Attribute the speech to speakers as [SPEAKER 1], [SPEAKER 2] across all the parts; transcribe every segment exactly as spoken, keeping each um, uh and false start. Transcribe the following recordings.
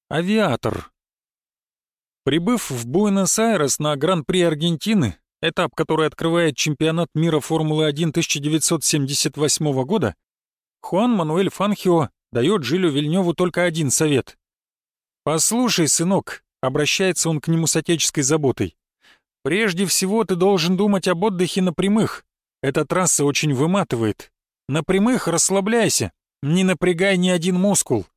[SPEAKER 1] Авиатор. Прибыв в Буэнос-Айрес на Гран-при Аргентины, этап, который открывает чемпионат мира Формулы-один тысяча девятьсот семьдесят восьмого года, Хуан Мануэль Фанхио дает Жилю Вильнёву только один совет. «Послушай, сынок», — обращается он к нему с отеческой заботой, «прежде всего ты должен думать об отдыхе на прямых. Эта трасса очень выматывает. На прямых расслабляйся, не напрягай ни один мускул».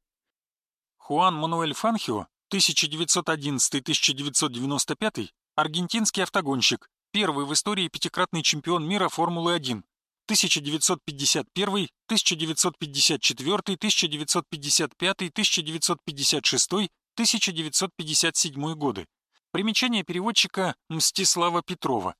[SPEAKER 1] Хуан Мануэль Фанхио, тысяча девятьсот одиннадцатый — тысяча девятьсот девяносто пятый, аргентинский автогонщик, первый в истории пятикратный чемпион мира Формулы-один, тысяча девятьсот пятьдесят первый, тысяча девятьсот пятьдесят четвёртый, тысяча девятьсот пятьдесят пятый, тысяча девятьсот пятьдесят шестой, тысяча девятьсот пятьдесят седьмой годы. Примечание переводчика Мстислава Петрова.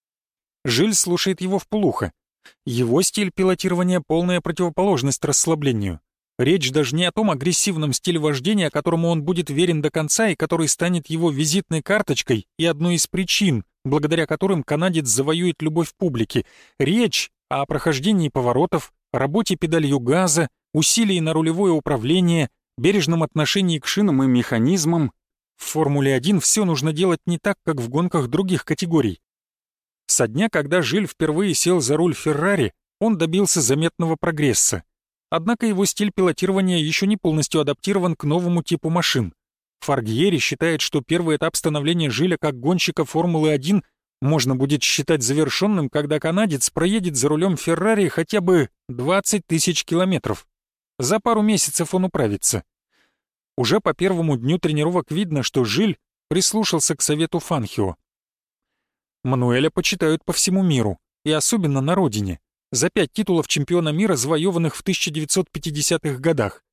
[SPEAKER 1] Жиль слушает его вполуха. Его стиль пилотирования — полная противоположность расслаблению. Речь даже не о том агрессивном стиле вождения, которому он будет верен до конца и который станет его визитной карточкой и одной из причин, благодаря которым канадец завоюет любовь публики. Речь о прохождении поворотов, работе педалью газа, усилии на рулевое управление, бережном отношении к шинам и механизмам. В Формуле-один все нужно делать не так, как в гонках других категорий. Со дня, когда Жиль впервые сел за руль Феррари, он добился заметного прогресса. Однако его стиль пилотирования еще не полностью адаптирован к новому типу машин. Фаргьери считает, что первый этап становления Жиля как гонщика Формулы-один можно будет считать завершенным, когда канадец проедет за рулем Феррари хотя бы двадцать тысяч километров. За пару месяцев он управится. Уже по первому дню тренировок видно, что Жиль прислушался к совету Фанхио. Мануэля почитают по всему миру, и особенно на родине, за пять титулов чемпиона мира, завоеванных в тысяча девятьсот пятидесятых годах.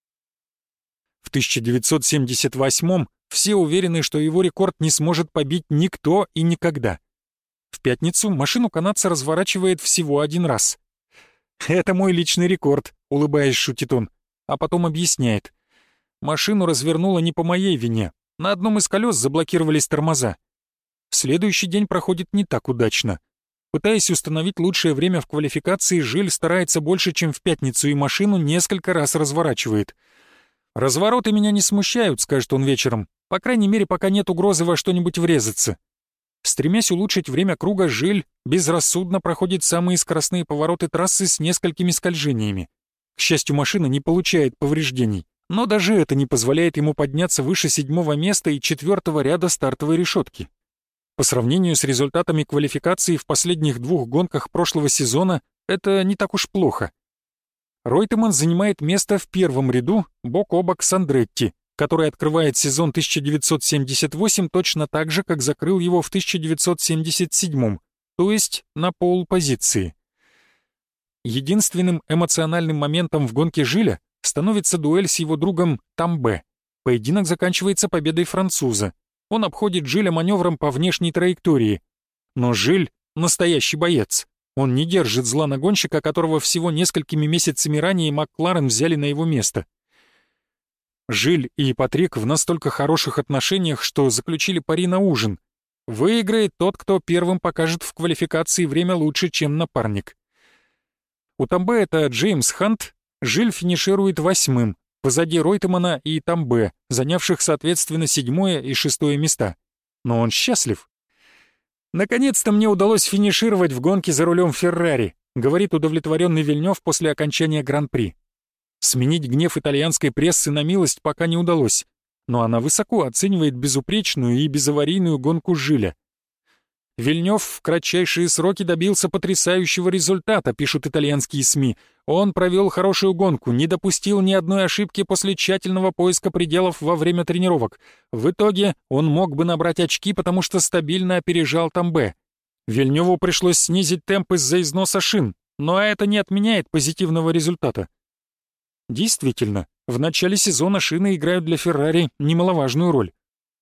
[SPEAKER 1] В тысяча девятьсот семьдесят восьмом все уверены, что его рекорд не сможет побить никто и никогда. В пятницу машину канадца разворачивает всего один раз. «Это мой личный рекорд», — улыбаясь, шутит он, а потом объясняет. «Машину развернуло не по моей вине. На одном из колес заблокировались тормоза. Следующий день проходит не так удачно. Пытаясь установить лучшее время в квалификации, Жиль старается больше, чем в пятницу, и машину несколько раз разворачивает. «Развороты меня не смущают», — скажет он вечером, «по крайней мере, пока нет угрозы во что-нибудь врезаться». Стремясь улучшить время круга, Жиль безрассудно проходит самые скоростные повороты трассы с несколькими скольжениями. К счастью, машина не получает повреждений, но даже это не позволяет ему подняться выше седьмого места и четвертого ряда стартовой решетки. По сравнению с результатами квалификации в последних двух гонках прошлого сезона, это не так уж плохо. Ройтеман занимает место в первом ряду бок о бок с Андретти, который открывает сезон тысяча девятьсот семьдесят восемь точно так же, как закрыл его в тысяча девятьсот семьдесят седьмом, то есть на полпозиции. Единственным эмоциональным моментом в гонке Жиля становится дуэль с его другом Тамбе. Поединок заканчивается победой француза. Он обходит Жиля маневром по внешней траектории. Но Жиль — настоящий боец. Он не держит зла на гонщика, которого всего несколькими месяцами ранее Макларен взяли на его место. Жиль и Патрик в настолько хороших отношениях, что заключили пари на ужин. Выиграет тот, кто первым покажет в квалификации время лучше, чем напарник. У Тамбе это Джеймс Хант. Жиль финиширует восьмым, позади Ройтемана и Тамбе, занявших соответственно седьмое и шестое места. Но он счастлив. «Наконец-то мне удалось финишировать в гонке за рулем Феррари», говорит удовлетворенный Вильнёв после окончания Гран-при. Сменить гнев итальянской прессы на милость пока не удалось, но она высоко оценивает безупречную и безаварийную гонку Жиля. «Вильнёв в кратчайшие сроки добился потрясающего результата», пишут итальянские СМИ. «Он провел хорошую гонку, не допустил ни одной ошибки после тщательного поиска пределов во время тренировок. В итоге он мог бы набрать очки, потому что стабильно опережал Тамбе. Вильнёву пришлось снизить темп из-за износа шин, но это не отменяет позитивного результата». Действительно, в начале сезона шины играют для Феррари немаловажную роль.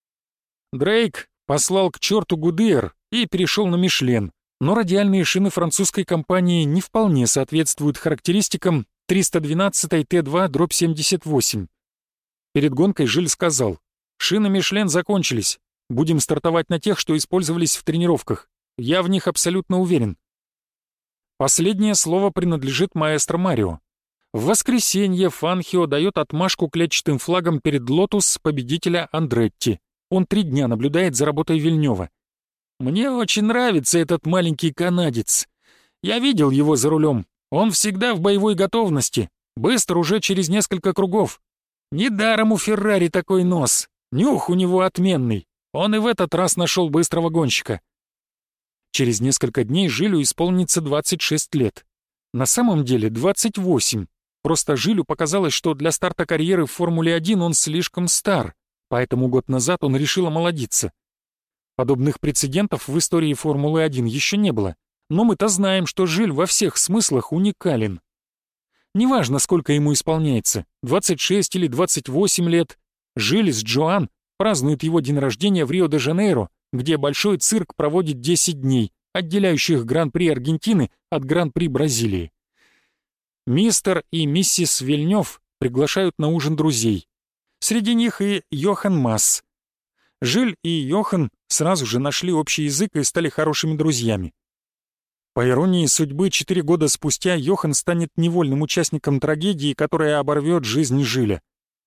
[SPEAKER 1] Дрейк послал к черту Гудиер и перешел на Мишлен, но радиальные шины французской компании не вполне соответствуют характеристикам триста двенадцать Т два семьдесят восемь. Перед гонкой Жиль сказал: «Шины Мишлен закончились, будем стартовать на тех, что использовались в тренировках, я в них абсолютно уверен». Последнее слово принадлежит маэстро Марио. В воскресенье Фанхио дает отмашку клетчатым флагом перед Лотус победителя Андретти. Он три дня наблюдает за работой Вильнёва. Мне очень нравится этот маленький канадец. Я видел его за рулем. Он всегда в боевой готовности. Быстро уже через несколько кругов. Недаром у Феррари такой нос. Нюх у него отменный. Он и в этот раз нашел быстрого гонщика. Через несколько дней Жилю исполнится двадцать шесть лет. На самом деле двадцать восемь. Просто Жилю показалось, что для старта карьеры в Формуле один он слишком стар, поэтому год назад он решил омолодиться. Подобных прецедентов в истории Формулы один еще не было, но мы-то знаем, что Жиль во всех смыслах уникален. Неважно, сколько ему исполняется, двадцать шесть или двадцать восемь лет, Жиль с Джоан празднуют его день рождения в Рио-де-Жанейро, где большой цирк проводит десять дней, отделяющих Гран-при Аргентины от Гран-при Бразилии. Мистер и миссис Вильнёв приглашают на ужин друзей. Среди них и Йохан Масс. Жиль и Йохан сразу же нашли общий язык и стали хорошими друзьями. По иронии судьбы, четыре года спустя Йохан станет невольным участником трагедии, которая оборвет жизнь Жиля.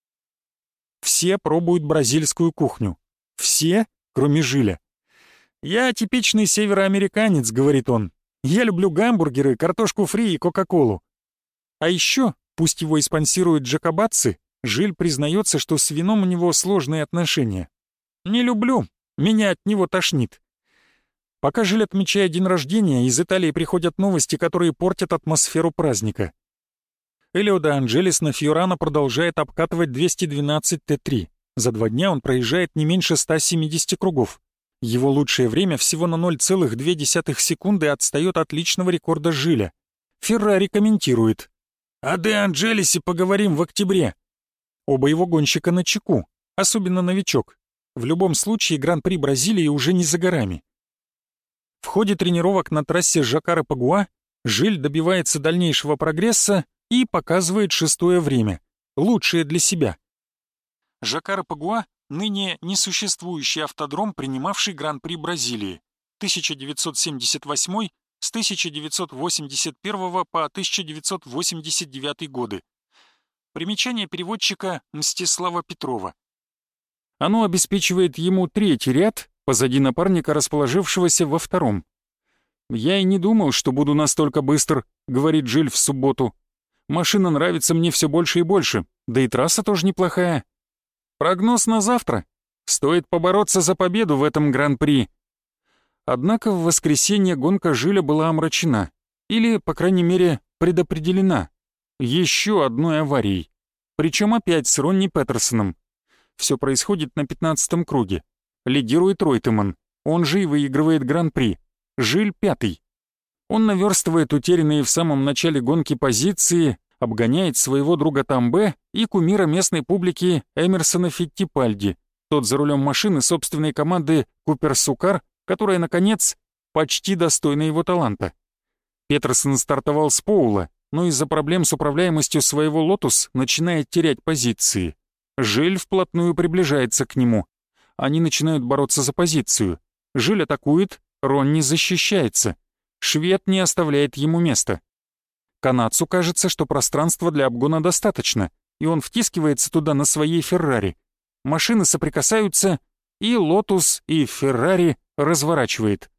[SPEAKER 1] Все пробуют бразильскую кухню. Все, кроме Жиля. «Я типичный североамериканец», — говорит он. «Я люблю гамбургеры, картошку фри и кока-колу». А еще, пусть его и спонсируют джакобатцы, Жиль признается, что с вином у него сложные отношения. «Не люблю, меня от него тошнит». Пока Жиль отмечает день рождения, из Италии приходят новости, которые портят атмосферу праздника. Элио де Анджелес на Фьорано продолжает обкатывать двести двенадцать Т три. За два дня он проезжает не меньше ста семидесяти кругов. Его лучшее время всего на ноль целых две десятых секунды отстает от личного рекорда Жиля. Феррари комментирует: «О де Анджелесе поговорим в октябре». Оба его гонщика на чеку, особенно новичок. В любом случае Гран-при Бразилии уже не за горами. В ходе тренировок на трассе Жакара-Пагуа Жиль добивается дальнейшего прогресса и показывает шестое время, лучшее для себя. Жакара-Пагуа — ныне несуществующий автодром, принимавший Гран-при Бразилии, тысяча девятьсот семьдесят восьмой с тысяча девятьсот восемьдесят первого по тысяча девятьсот восемьдесят девятый годы. Примечание переводчика Мстислава Петрова. Оно обеспечивает ему третий ряд позади напарника, расположившегося во втором. «Я и не думал, что буду настолько быстр», — говорит Жиль в субботу. «Машина нравится мне все больше и больше, да и трасса тоже неплохая. Прогноз на завтра. Стоит побороться за победу в этом Гран-при». Однако в воскресенье гонка Жиля была омрачена, или, по крайней мере, предопределена, еще одной аварией, причем опять с Ронни Петерсоном. Все происходит на пятнадцатом круге. Лидирует Ройтеман, он же и выигрывает Гран-при. Жиль пятый. Он наверстывает утерянные в самом начале гонки позиции, обгоняет своего друга Тамбе и кумира местной публики Эмерсона Фиттипальди, тот за рулем машины собственной команды Купер Сукар, которая, наконец, почти достойна его таланта. Петерсон стартовал с Поула, но из-за проблем с управляемостью своего «Лотус» начинает терять позиции. Жиль вплотную приближается к нему. Они начинают бороться за позицию. Жиль атакует, Ронни защищается. Швед не оставляет ему места. Канадцу кажется, что пространства для обгона достаточно, и он втискивается туда на своей «Феррари». Машины соприкасаются, и «Лотус», и «Феррари» разворачивает.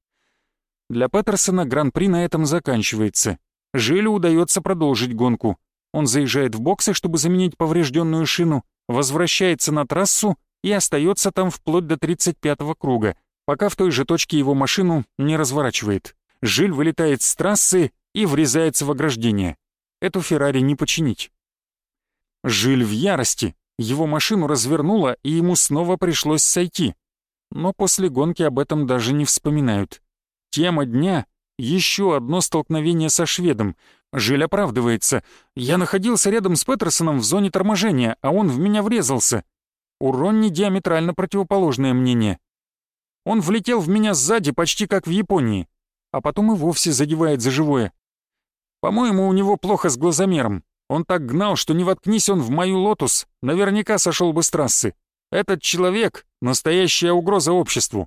[SPEAKER 1] Для Петерсона Гран-при на этом заканчивается. Жилю удается продолжить гонку. Он заезжает в боксы, чтобы заменить поврежденную шину, возвращается на трассу и остается там вплоть до тридцать пятого круга, пока в той же точке его машину не разворачивает. Жиль вылетает с трассы и врезается в ограждение. Эту Феррари не починить. Жиль в ярости. Его машину развернуло, и ему снова пришлось сойти. Но после гонки об этом даже не вспоминают. Тема дня — еще одно столкновение со шведом. Жиль оправдывается. «Я находился рядом с Петерсоном в зоне торможения, а он в меня врезался». У Ронни диаметрально противоположное мнение. «Он влетел в меня сзади, почти как в Японии, а потом и вовсе задевает за живое. По-моему, у него плохо с глазомером. Он так гнал, что не воткнись он в мою «Лотус», наверняка сошел бы с трассы. Этот человек — настоящая угроза обществу».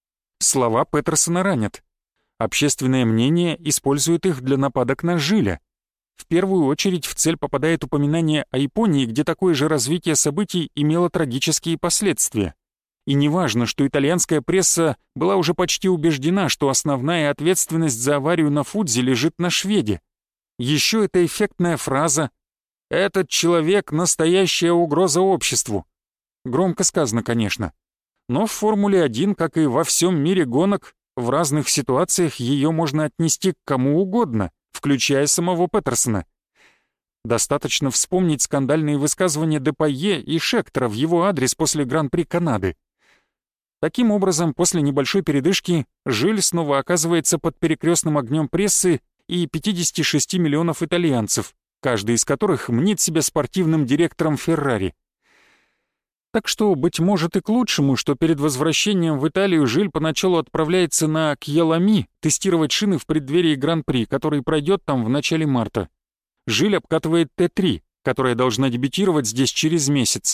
[SPEAKER 1] Слова Петерсона ранят. Общественное мнение использует их для нападок на Жиля. в первую очередь в цель попадает упоминание о Японии, где такое же развитие событий имело трагические последствия. И неважно, что итальянская пресса была уже почти убеждена, что основная ответственность за аварию на Фудзи лежит на шведе. Еще эта эффектная фраза «Этот человек — настоящая угроза обществу». Громко сказано, конечно. Но в Формуле один, как и во всем мире гонок, в разных ситуациях ее можно отнести к кому угодно, включая самого Петерсона. Достаточно вспомнить скандальные высказывания Депайе и Шектора в его адрес после Гран-при Канады. Таким образом, после небольшой передышки Жиль снова оказывается под перекрестным огнем прессы и пятидесяти шести миллионов итальянцев, каждый из которых мнит себя спортивным директором Феррари. Так что, быть может, и к лучшему, что перед возвращением в Италию Жиль поначалу отправляется на Кьялами тестировать шины в преддверии Гран-при, который пройдет там в начале марта. Жиль обкатывает Т три, которая должна дебютировать здесь через месяц.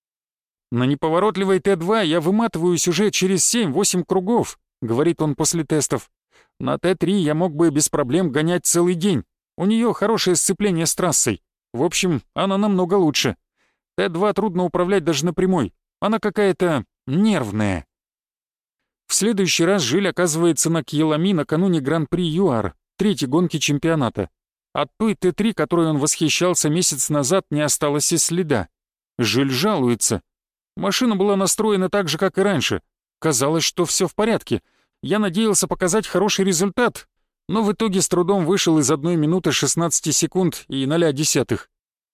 [SPEAKER 1] «На неповоротливой Т два я выматываюсь уже через семь-восемь кругов», — говорит он после тестов. «На Т три я мог бы без проблем гонять целый день. У нее хорошее сцепление с трассой. В общем, она намного лучше. Т два трудно управлять даже напрямой. Она какая-то нервная». В следующий раз Жиль оказывается на Кьялами накануне Гран-при ЮАР, третьей гонки чемпионата. От той Т три, которой он восхищался месяц назад, не осталось и следа. Жиль жалуется. «Машина была настроена так же, как и раньше. Казалось, что все в порядке. Я надеялся показать хороший результат, но в итоге с трудом вышел из одной минуты шестнадцати секунд и ноля десятых».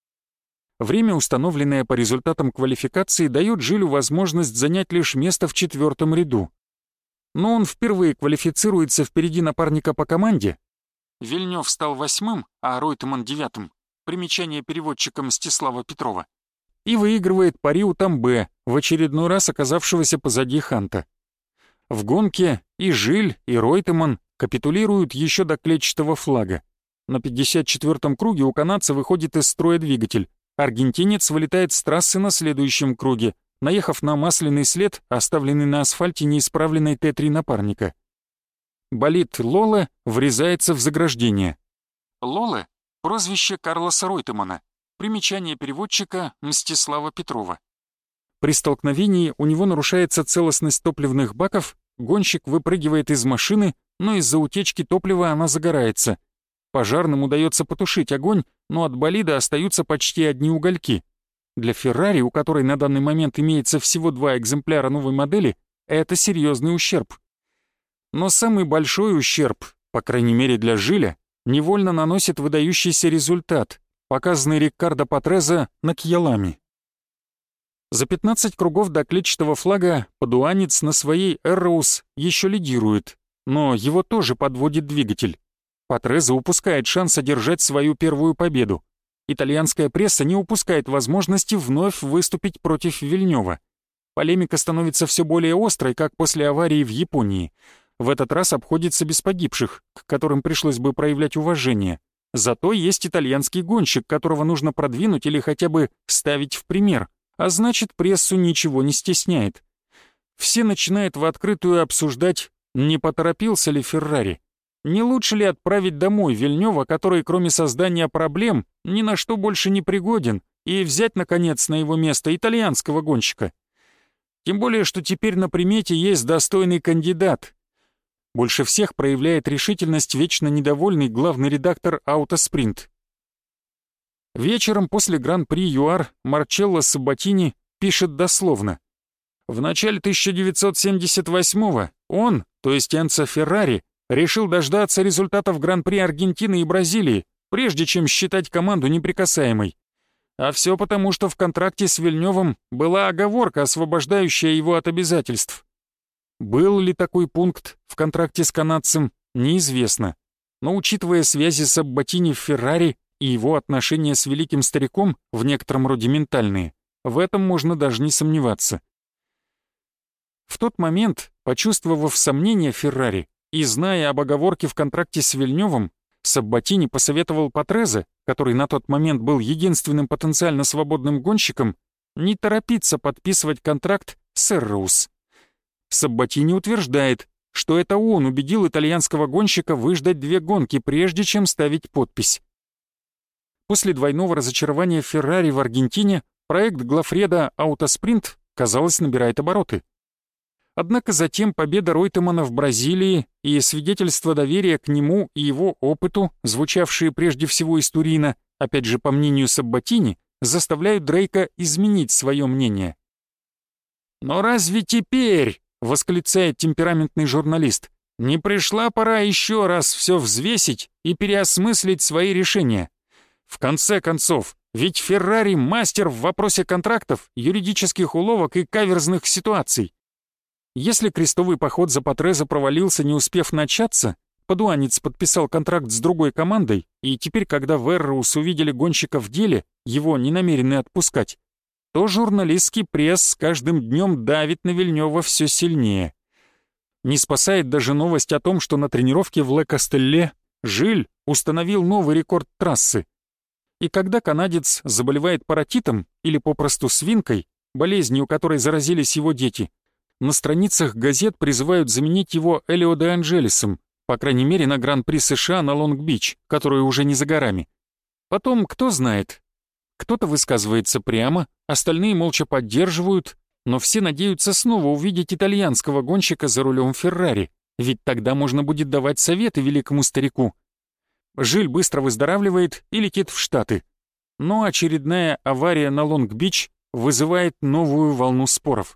[SPEAKER 1] Время, установленное по результатам квалификации, дает Жилю возможность занять лишь место в четвертом ряду. Но он впервые квалифицируется впереди напарника по команде. Вильнёв стал восьмым, а Ройтеман девятым. Примечание переводчика Мстислава Петрова. И выигрывает пари у Тамбе, в очередной раз оказавшегося позади Ханта. В гонке и Жиль, и Ройтеман капитулируют еще до клетчатого флага. На пятьдесят четвёртом круге у канадца выходит из строя двигатель. Аргентинец вылетает с трассы на следующем круге, наехав на масляный след, оставленный на асфальте неисправленной Т три напарника. Болид Лоле врезается в заграждение. Лоле — прозвище Карлоса Ройтемана. Примечание переводчика Мстислава Петрова. При столкновении у него нарушается целостность топливных баков, гонщик выпрыгивает из машины, но из-за утечки топлива она загорается. Пожарным удается потушить огонь, но от болида остаются почти одни угольки. Для Феррари, у которой на данный момент имеется всего два экземпляра новой модели, это серьезный ущерб. Но самый большой ущерб, по крайней мере для Жиля, невольно наносит выдающийся результат, показанный Риккардо Патреза на Кьялами. За пятнадцать кругов до клетчатого флага падуанец на своей Эрроус еще лидирует, но его тоже подводит двигатель. Патреза упускает шанс одержать свою первую победу. Итальянская пресса не упускает возможности вновь выступить против Вильнёва. Полемика становится все более острой, как после аварии в Японии. В этот раз обходится без погибших, к которым пришлось бы проявлять уважение. Зато есть итальянский гонщик, которого нужно продвинуть или хотя бы ставить в пример, а значит, прессу ничего не стесняет. Все начинают в открытую обсуждать, не поторопился ли Феррари. Не лучше ли отправить домой Вильнёва, который, кроме создания проблем, ни на что больше не пригоден, и взять, наконец, на его место итальянского гонщика? Тем более, что теперь на примете есть достойный кандидат. Больше всех проявляет решительность вечно недовольный главный редактор «Аутоспринт». Вечером после Гран-при ЮАР Марчелло Саббатини пишет дословно: «В начале тысяча девятьсот семьдесят восьмого он, то есть Энцо Феррари, решил дождаться результатов Гран-при Аргентины и Бразилии, прежде чем считать команду неприкасаемой. А все потому, что в контракте с Вильнёвым была оговорка, освобождающая его от обязательств. Был ли такой пункт в контракте с канадцем, неизвестно. Но учитывая связи Саббатини в Феррари и его отношения с великим стариком, в некотором роде ментальные, в этом можно даже не сомневаться. В тот момент, почувствовав сомнения Феррари и зная об оговорке в контракте с Вильнёвым, Саббатини посоветовал Патрезе, который на тот момент был единственным потенциально свободным гонщиком, не торопиться подписывать контракт с Эрроус. Саббатини утверждает, что это он убедил итальянского гонщика выждать две гонки, прежде чем ставить подпись. После двойного разочарования Феррари в Аргентине проект Глафреда «Аутоспринт», казалось, набирает обороты. Однако затем победа Ройтемана в Бразилии и свидетельство доверия к нему и его опыту, звучавшие прежде всего из Турина, опять же по мнению Саббатини, заставляют Дрейка изменить свое мнение. «Но разве теперь, — восклицает темпераментный журналист, — не пришла пора еще раз все взвесить и переосмыслить свои решения? В конце концов, ведь Феррари — мастер в вопросе контрактов, юридических уловок и каверзных ситуаций. Если крестовый поход за Патреза провалился, не успев начаться, падуанец подписал контракт с другой командой, и теперь, когда Верроус увидели гонщика в деле, его не намерены отпускать, то журналистский пресс с каждым днем давит на Вильнёва все сильнее. Не спасает даже новость о том, что на тренировке в Ле-Кастелле Жиль установил новый рекорд трассы. И когда канадец заболевает паротитом или попросту свинкой, болезнью которой заразились его дети, на страницах газет призывают заменить его Элио де Анджелесом, по крайней мере на Гран-при США на Лонг-Бич, который уже не за горами. Потом, кто знает, кто-то высказывается прямо, остальные молча поддерживают, но все надеются снова увидеть итальянского гонщика за рулем Феррари, ведь тогда можно будет давать советы великому старику. Жиль быстро выздоравливает и летит в Штаты. Но очередная авария на Лонг-Бич вызывает новую волну споров.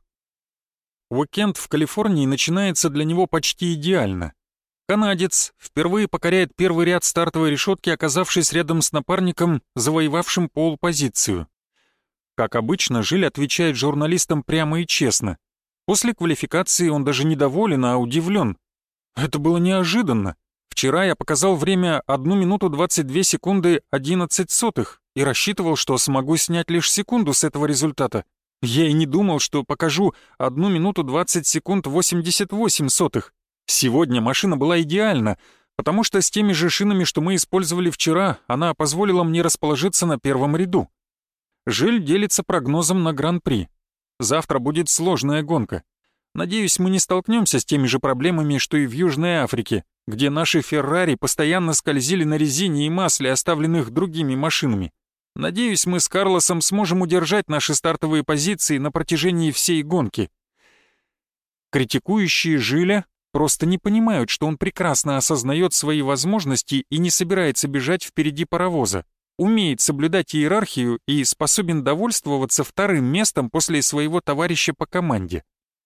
[SPEAKER 1] Уикенд в Калифорнии начинается для него почти идеально. Канадец впервые покоряет первый ряд стартовой решетки, оказавшись рядом с напарником, завоевавшим пол-позицию. Как обычно, Жиль отвечает журналистам прямо и честно. После квалификации он даже не доволен, а удивлен. Это было неожиданно. Вчера я показал время одну минуту двадцать две секунды одиннадцать сотых и рассчитывал, что смогу снять лишь секунду с этого результата. Я и не думал, что покажу одну минуту двадцать секунд восемьдесят восемь сотых. Сегодня машина была идеальна, потому что с теми же шинами, что мы использовали вчера, она позволила мне расположиться на первом ряду. Жиль делится прогнозом на Гран-при. Завтра будет сложная гонка. Надеюсь, мы не столкнемся с теми же проблемами, что и в Южной Африке, где наши Феррари постоянно скользили на резине и масле, оставленных другими машинами. Надеюсь, мы с Карлосом сможем удержать наши стартовые позиции на протяжении всей гонки. Критикующие Жиля просто не понимают, что он прекрасно осознает свои возможности и не собирается бежать впереди паровоза, умеет соблюдать иерархию и способен довольствоваться вторым местом после своего товарища по команде.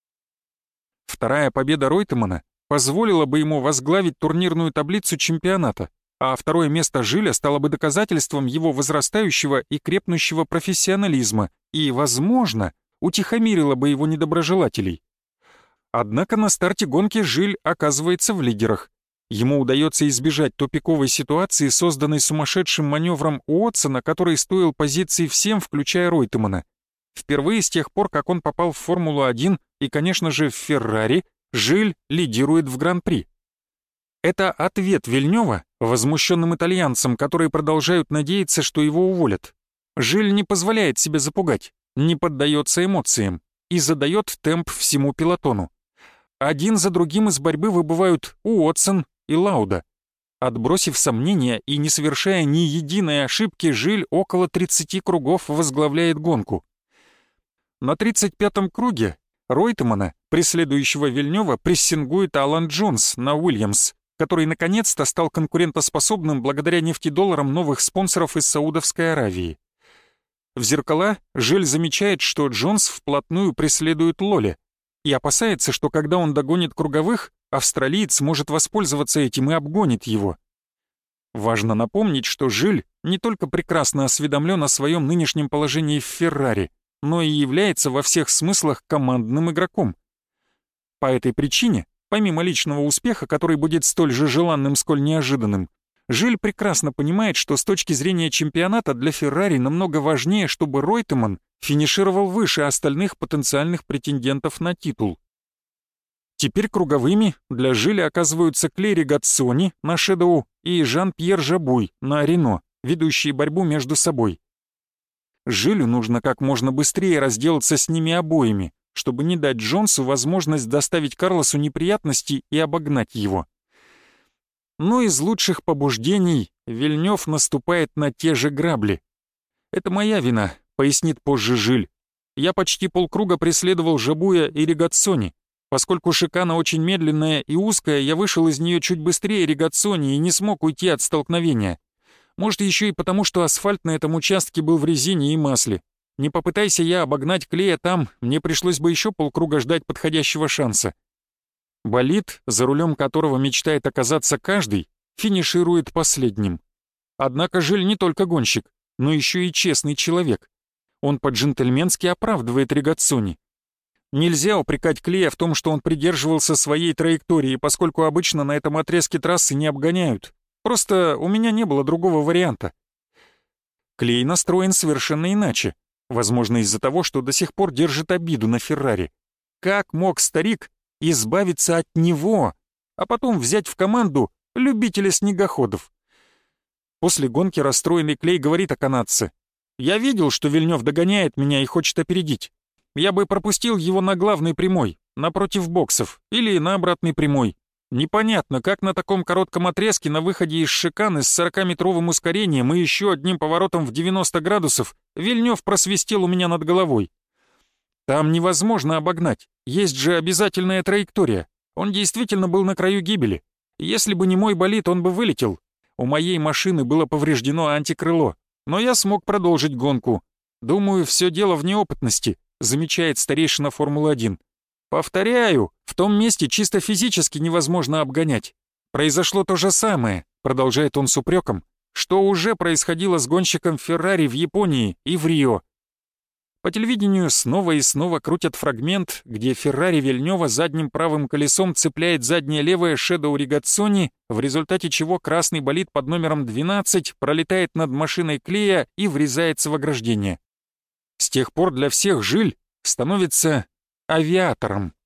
[SPEAKER 1] Вторая победа Ройтемана позволила бы ему возглавить турнирную таблицу чемпионата, а второе место Жиля стало бы доказательством его возрастающего и крепнущего профессионализма и, возможно, утихомирило бы его недоброжелателей. Однако на старте гонки Жиль оказывается в лидерах. Ему удается избежать тупиковой ситуации, созданной сумасшедшим маневром Уотсона, который стоил позиции всем, включая Ройтемана. Впервые с тех пор, как он попал в Формулу один и, конечно же, в Феррари, Жиль лидирует в Гран-при. Это ответ Вильнёва возмущенным итальянцам, которые продолжают надеяться, что его уволят. Жиль не позволяет себе запугать, не поддается эмоциям и задает темп всему пелотону. Один за другим из борьбы выбывают Уотсон и Лауда. Отбросив сомнения и не совершая ни единой ошибки, Жиль около тридцати кругов возглавляет гонку. На тридцать пятом круге Ройтемана, преследующего Вильнёва, прессингует Алан Джонс на Уильямс, который наконец-то стал конкурентоспособным благодаря нефтедолларам новых спонсоров из Саудовской Аравии. В зеркала Жиль замечает, что Джонс вплотную преследует Лоле и опасается, что когда он догонит круговых, австралиец может воспользоваться этим и обгонит его. Важно напомнить, что Жиль не только прекрасно осведомлен о своем нынешнем положении в Феррари, но и является во всех смыслах командным игроком. По этой причине, помимо личного успеха, который будет столь же желанным, сколь неожиданным, Жиль прекрасно понимает, что с точки зрения чемпионата для Феррари намного важнее, чтобы Ройтеман финишировал выше остальных потенциальных претендентов на титул. Теперь круговыми для Жиля оказываются Клери Гатсони на Шэдоу и Жан-Пьер Жабуй на Рено, ведущие борьбу между собой. Жилю нужно как можно быстрее разделаться с ними обоими, чтобы не дать Джонсу возможность доставить Карлосу неприятности и обогнать его. но из лучших побуждений Вильнёв наступает на те же грабли. «Это моя вина», — пояснит позже Жиль. «Я почти полкруга преследовал Жабуя и Ригаццони. Поскольку шикана очень медленная и узкая, я вышел из нее чуть быстрее Ригаццони и не смог уйти от столкновения. Может, еще и потому, что асфальт на этом участке был в резине и масле. Не попытайся я обогнать Клея там, мне пришлось бы еще полкруга ждать подходящего шанса». Болид, за рулем которого мечтает оказаться каждый, финиширует последним. Однако Жиль не только гонщик, но еще и честный человек. Он по-джентльменски оправдывает Ригаццони. Нельзя упрекать Клея в том, что он придерживался своей траектории, поскольку обычно на этом отрезке трассы не обгоняют. Просто у меня не было другого варианта. Клей настроен совершенно иначе. Возможно, из-за того, что до сих пор держит обиду на Феррари. Как мог старик избавиться от него, а потом взять в команду любителя снегоходов? После гонки расстроенный Клей говорит о канадце: «Я видел, что Вильнёв догоняет меня и хочет опередить. Я бы пропустил его на главной прямой, напротив боксов, или на обратной прямой. Непонятно, как на таком коротком отрезке на выходе из шиканы с сорокаметровым ускорением и еще одним поворотом в девяносто градусов Вильнёв просвистел у меня над головой. Там невозможно обогнать, есть же обязательная траектория. Он действительно был на краю гибели. Если бы не мой болид, он бы вылетел. У моей машины было повреждено антикрыло, но я смог продолжить гонку. Думаю, все дело в неопытности», — замечает старейшина Формулы один. «Повторяю, в том месте чисто физически невозможно обгонять. Произошло то же самое», — продолжает он с упреком, «что уже происходило с гонщиком Феррари в Японии и в Рио». По телевидению снова и снова крутят фрагмент, где Феррари Вильнёва задним правым колесом цепляет заднее левое Шэдоу Ригаццони, в результате чего красный болид под номером двенадцать пролетает над машиной Клея и врезается в ограждение. С тех пор для всех Жиль становится авиатором.